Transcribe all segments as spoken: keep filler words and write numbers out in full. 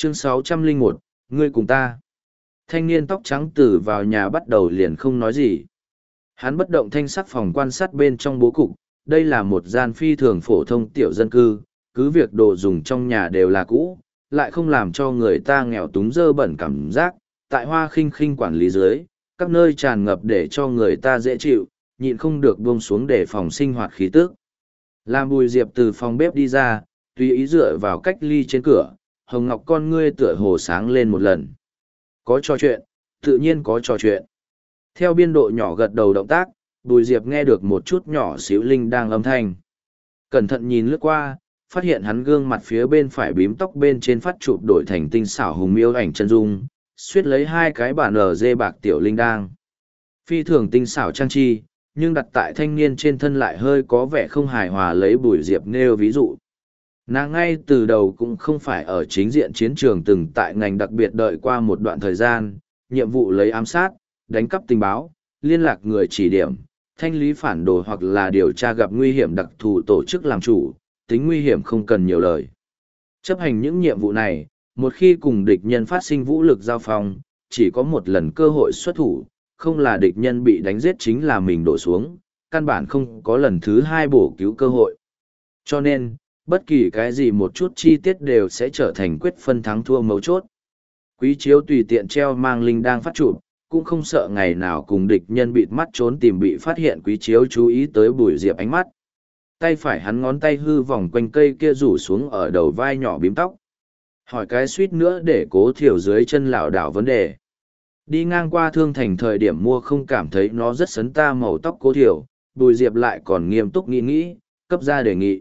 Chương sáu trăm lẻ một, ngươi cùng ta. Thanh niên tóc trắng từ vào nhà bắt đầu liền không nói gì. Hắn bất động thanh sắc phòng quan sát bên trong bố cục, đây là một gian phi thường phổ thông tiểu dân cư, cứ việc đồ dùng trong nhà đều là cũ, lại không làm cho người ta nghèo túng dơ bẩn cảm giác, tại Hoa Khinh Khinh quản lý dưới, các nơi tràn ngập để cho người ta dễ chịu, nhịn không được buông xuống để phòng sinh hoạt khí tức. Làm Bùi Diệp từ phòng bếp đi ra, tùy ý dựa vào cách ly trên cửa, Hồng Ngọc con ngươi tựa hồ sáng lên một lần. Có trò chuyện, tự nhiên có trò chuyện. Theo biên độ nhỏ gật đầu động tác, Bùi Diệp nghe được một chút nhỏ xíu linh đang âm thanh. Cẩn thận nhìn lướt qua, phát hiện hắn gương mặt phía bên phải bím tóc bên trên phát chụp đổi thành tinh xảo hùng miêu ảnh chân dung, suýt lấy hai cái bản ở dê bạc tiểu linh đang. Phi thường tinh xảo trang trí, nhưng đặt tại thanh niên trên thân lại hơi có vẻ không hài hòa lấy Bùi Diệp nêu ví dụ. Nàng ngay từ đầu cũng không phải ở chính diện chiến trường từng tại ngành đặc biệt đợi qua một đoạn thời gian, nhiệm vụ lấy ám sát, đánh cắp tình báo, liên lạc người chỉ điểm, thanh lý phản đồ hoặc là điều tra gặp nguy hiểm đặc thù tổ chức làm chủ, tính nguy hiểm không cần nhiều lời. Chấp hành những nhiệm vụ này, một khi cùng địch nhân phát sinh vũ lực giao phong, chỉ có một lần cơ hội xuất thủ, không là địch nhân bị đánh giết chính là mình đổ xuống, căn bản không có lần thứ hai bổ cứu cơ hội. Cho nên, bất kỳ cái gì một chút chi tiết đều sẽ trở thành quyết phân thắng thua mấu chốt. Quý Chiếu tùy tiện treo mang linh đang phát chụp, cũng không sợ ngày nào cùng địch nhân bịt mắt trốn tìm bị phát hiện. Quý Chiếu chú ý tới Bùi Diệp ánh mắt. Tay phải hắn ngón tay hư vòng quanh cây kia rủ xuống ở đầu vai nhỏ bím tóc. Hỏi cái suýt nữa để Cố Thiểu dưới chân lảo đảo vấn đề. Đi ngang qua Thương Thành thời điểm mua không cảm thấy nó rất sấn ta màu tóc Cố Thiểu, Bùi Diệp lại còn nghiêm túc nghĩ nghĩ, cấp ra đề nghị.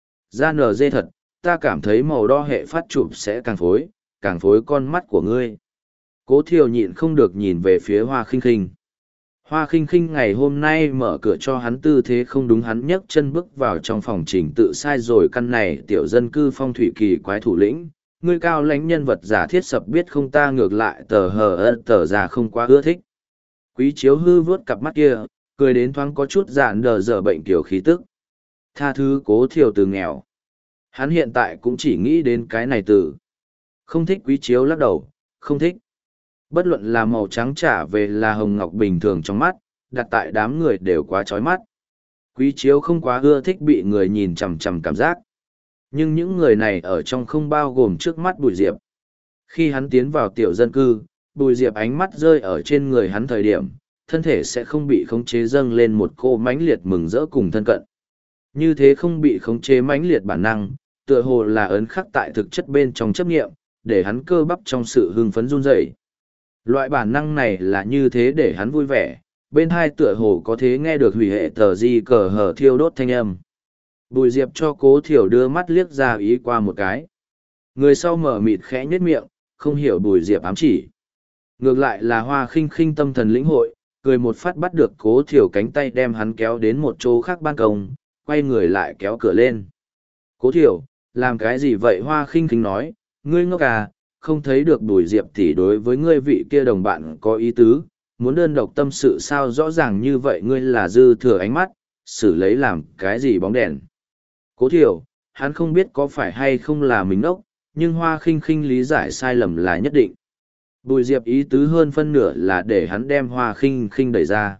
Ra nờ dê thật, ta cảm thấy màu đo hệ phát chụp sẽ càng phối, càng phối con mắt của ngươi. Cố Thiều nhịn không được nhìn về phía Hoa Khinh Khinh. Hoa Khinh Khinh ngày hôm nay mở cửa cho hắn tư thế không đúng, hắn nhấc chân bước vào trong phòng trình tự sai rồi. Căn này tiểu dân cư phong thủy kỳ quái thủ lĩnh, ngươi cao lãnh nhân vật giả thiết sập biết không, ta ngược lại tờ hờ ân tờ già không quá ưa thích. Quý Chiếu hư vớt cặp mắt kia, cười đến thoáng có chút dạn đờ dở bệnh kiểu khí tức. Tha thứ Cố Thiều từ nghèo. Hắn hiện tại cũng chỉ nghĩ đến cái này từ. Không thích. Quý Chiếu lắc đầu, không thích. Bất luận là màu trắng trả về là hồng ngọc bình thường trong mắt, đặt tại đám người đều quá chói mắt. Quý Chiếu không quá ưa thích bị người nhìn chằm chằm cảm giác. Nhưng những người này ở trong không bao gồm trước mắt Bùi Diệp. Khi hắn tiến vào tiểu dân cư, Bùi Diệp ánh mắt rơi ở trên người hắn thời điểm, thân thể sẽ không bị khống chế dâng lên một cô mãnh liệt mừng rỡ cùng thân cận. Như thế không bị khống chế mãnh liệt bản năng, tựa hồ là ấn khắc tại thực chất bên trong chấp nghiệm, để hắn cơ bắp trong sự hưng phấn run rẩy. Loại bản năng này là như thế để hắn vui vẻ, bên hai tựa hồ có thế nghe được hủy hệ tờ di cờ hở thiêu đốt thanh âm. Bùi Diệp cho Cố Thiểu đưa mắt liếc ra ý qua một cái. Người sau mở mịt khẽ nhếch miệng, không hiểu Bùi Diệp ám chỉ. Ngược lại là Hoa Khinh Khinh tâm thần lĩnh hội, cười một phát bắt được Cố Thiểu cánh tay đem hắn kéo đến một chỗ khác ban công, quay người lại kéo cửa lên. Cố Thiểu, làm cái gì vậy? Hoa Khinh Khinh nói, ngươi ngốc à, không thấy được Bùi Diệp tỷ đối với ngươi vị kia đồng bạn có ý tứ, muốn đơn độc tâm sự sao? Rõ ràng như vậy ngươi là dư thừa ánh mắt, xử lấy làm cái gì bóng đèn. Cố Thiểu, hắn không biết có phải hay không là mình ngốc, nhưng Hoa Khinh Khinh lý giải sai lầm là nhất định. Bùi Diệp ý tứ hơn phân nửa là để hắn đem Hoa Khinh Khinh đẩy ra.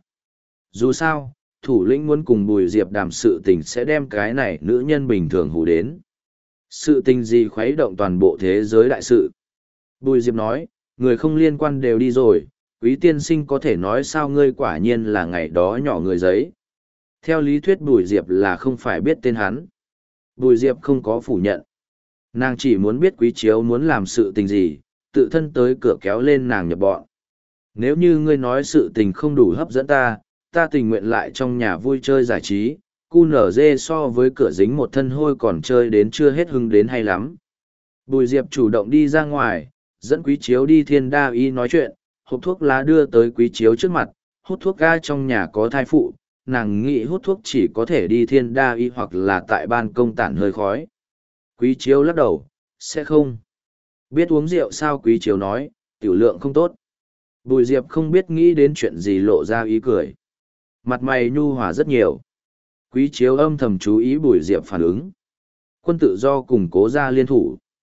Dù sao, thủ lĩnh muốn cùng Bùi Diệp đàm sự tình sẽ đem cái này nữ nhân bình thường hù đến. Sự tình gì khuấy động toàn bộ thế giới đại sự. Bùi Diệp nói, người không liên quan đều đi rồi, Quý tiên sinh có thể nói sao? Ngươi quả nhiên là ngày đó nhỏ người giấy. Theo lý thuyết Bùi Diệp là không phải biết tên hắn. Bùi Diệp không có phủ nhận. Nàng chỉ muốn biết Quý Chiếu muốn làm sự tình gì, tự thân tới cửa kéo lên nàng nhập bọn. Nếu như ngươi nói sự tình không đủ hấp dẫn ta, ta tình nguyện lại trong nhà vui chơi giải trí, cu nở dê so với cửa dính một thân hôi còn chơi đến chưa hết hưng đến hay lắm. Bùi Diệp chủ động đi ra ngoài, dẫn Quý Chiếu đi Thiên Đa Y nói chuyện, hộp thuốc lá đưa tới Quý Chiếu trước mặt, hút thuốc ga trong nhà có thai phụ, nàng nghĩ hút thuốc chỉ có thể đi Thiên Đa Y hoặc là tại ban công tản hơi khói. Quý Chiếu lắc đầu, sẽ không. Biết uống rượu sao? Quý Chiếu nói, tiểu lượng không tốt. Bùi Diệp không biết nghĩ đến chuyện gì lộ ra ý cười. Mặt mày nhu hòa rất nhiều. Quý Chiếu âm thầm chú ý Bùi Diệp phản ứng. Quân tự do cùng Cố gia liên thủ.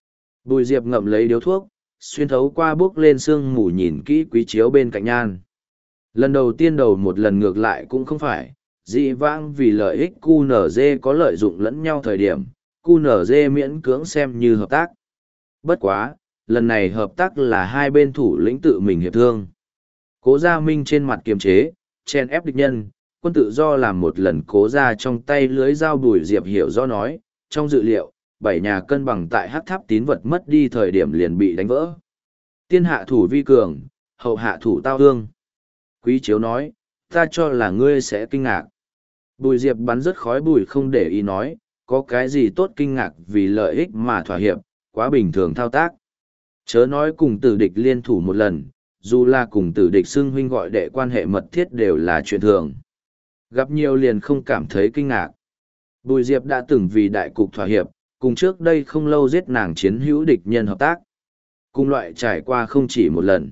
Bùi Diệp ngậm lấy điếu thuốc, xuyên thấu qua bước lên sương mù nhìn kỹ quý chiếu bên cạnh nhan. Lần đầu tiên đầu một lần ngược lại cũng không phải, dị vãng vì lợi ích cu nở dê có lợi dụng lẫn nhau thời điểm, cu nở dê miễn cưỡng xem như hợp tác. Bất quá, lần này hợp tác là hai bên thủ lĩnh tự mình hiệp thương. Cố Gia Minh trên mặt kiềm chế, chen ép địch nhân, quân tự do làm một lần cố ra trong tay lưới dao. Bùi Diệp hiểu do nói, trong dự liệu, bảy nhà cân bằng tại hắc tháp tín vật mất đi thời điểm liền bị đánh vỡ. Tiên hạ thủ vi cường, hậu hạ thủ tao hương. Quý Chiếu nói, ta cho là ngươi sẽ kinh ngạc. Bùi Diệp bắn rất khói bùi không để ý nói, có cái gì tốt kinh ngạc vì lợi ích mà thỏa hiệp, quá bình thường thao tác. Chớ nói cùng tử địch liên thủ một lần, dù là cùng tử địch xưng huynh gọi đệ quan hệ mật thiết đều là chuyện thường. Gặp nhiều liền không cảm thấy kinh ngạc. Bùi Diệp đã từng vì đại cục thỏa hiệp, cùng trước đây không lâu giết nàng chiến hữu địch nhân hợp tác. Cùng loại trải qua không chỉ một lần.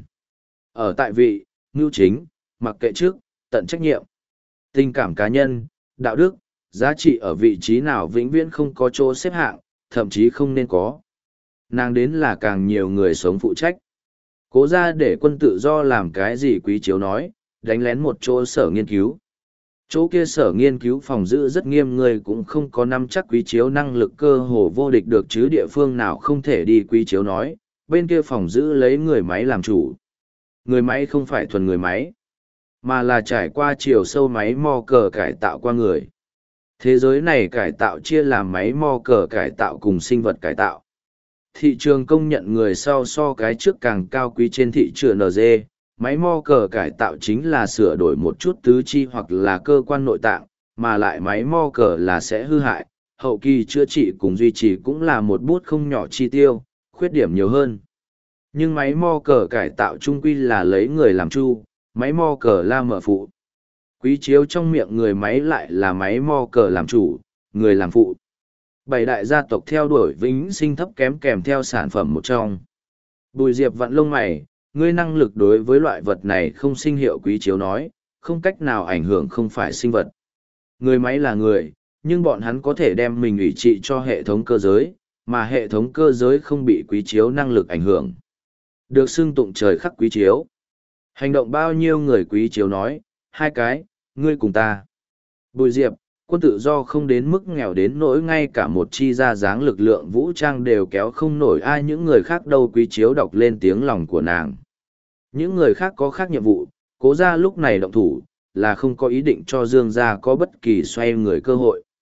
Ở tại vị, mưu chính, mặc kệ trước, tận trách nhiệm. Tình cảm cá nhân, đạo đức, giá trị ở vị trí nào vĩnh viễn không có chỗ xếp hạng, thậm chí không nên có. Nàng đến là càng nhiều người sống phụ trách. Cố ra để quân tự do làm cái gì Quý Chiếu nói, đánh lén một chỗ sở nghiên cứu. Chỗ kia sở nghiên cứu phòng giữ rất nghiêm, người cũng không có nắm chắc Quý Chiếu năng lực cơ hồ vô địch được chứ địa phương nào không thể đi. Quý Chiếu nói, bên kia phòng giữ lấy người máy làm chủ. Người máy không phải thuần người máy, mà là trải qua chiều sâu máy mò cờ cải tạo qua người. Thế giới này cải tạo chia làm máy mò cờ cải tạo cùng sinh vật cải tạo. Thị trường công nhận người sau so cái trước càng cao quý trên thị trường en giê, máy mò cờ cải tạo chính là sửa đổi một chút tứ chi hoặc là cơ quan nội tạng, mà lại máy mò cờ là sẽ hư hại, hậu kỳ chữa trị cùng duy trì cũng là một bút không nhỏ chi tiêu, khuyết điểm nhiều hơn. Nhưng máy mò cờ cải tạo trung quy là lấy người làm chu, máy mò cờ là mở phụ. Quý Chiếu trong miệng người máy lại là máy mò cờ làm chủ, người làm phụ. Bảy đại gia tộc theo đuổi vĩnh sinh thấp kém kèm theo sản phẩm một trong. Bùi Diệp vặn lông mày, ngươi năng lực đối với loại vật này không sinh hiệu. Quý Chiếu nói, không cách nào ảnh hưởng không phải sinh vật. Người máy là người, nhưng bọn hắn có thể đem mình ủy trị cho hệ thống cơ giới, mà hệ thống cơ giới không bị Quý Chiếu năng lực ảnh hưởng. Được xưng tụng trời khắc Quý Chiếu. Hành động bao nhiêu người? Quý Chiếu nói, hai cái, ngươi cùng ta. Bùi Diệp, quân tự do không đến mức nghèo đến nỗi ngay cả một chi ra dáng lực lượng vũ trang đều kéo không nổi ai những người khác đâu. Quý Chiếu đọc lên tiếng lòng của nàng. Những người khác có khác nhiệm vụ, Cố gia lúc này động thủ, là không có ý định cho Dương gia có bất kỳ xoay người cơ hội.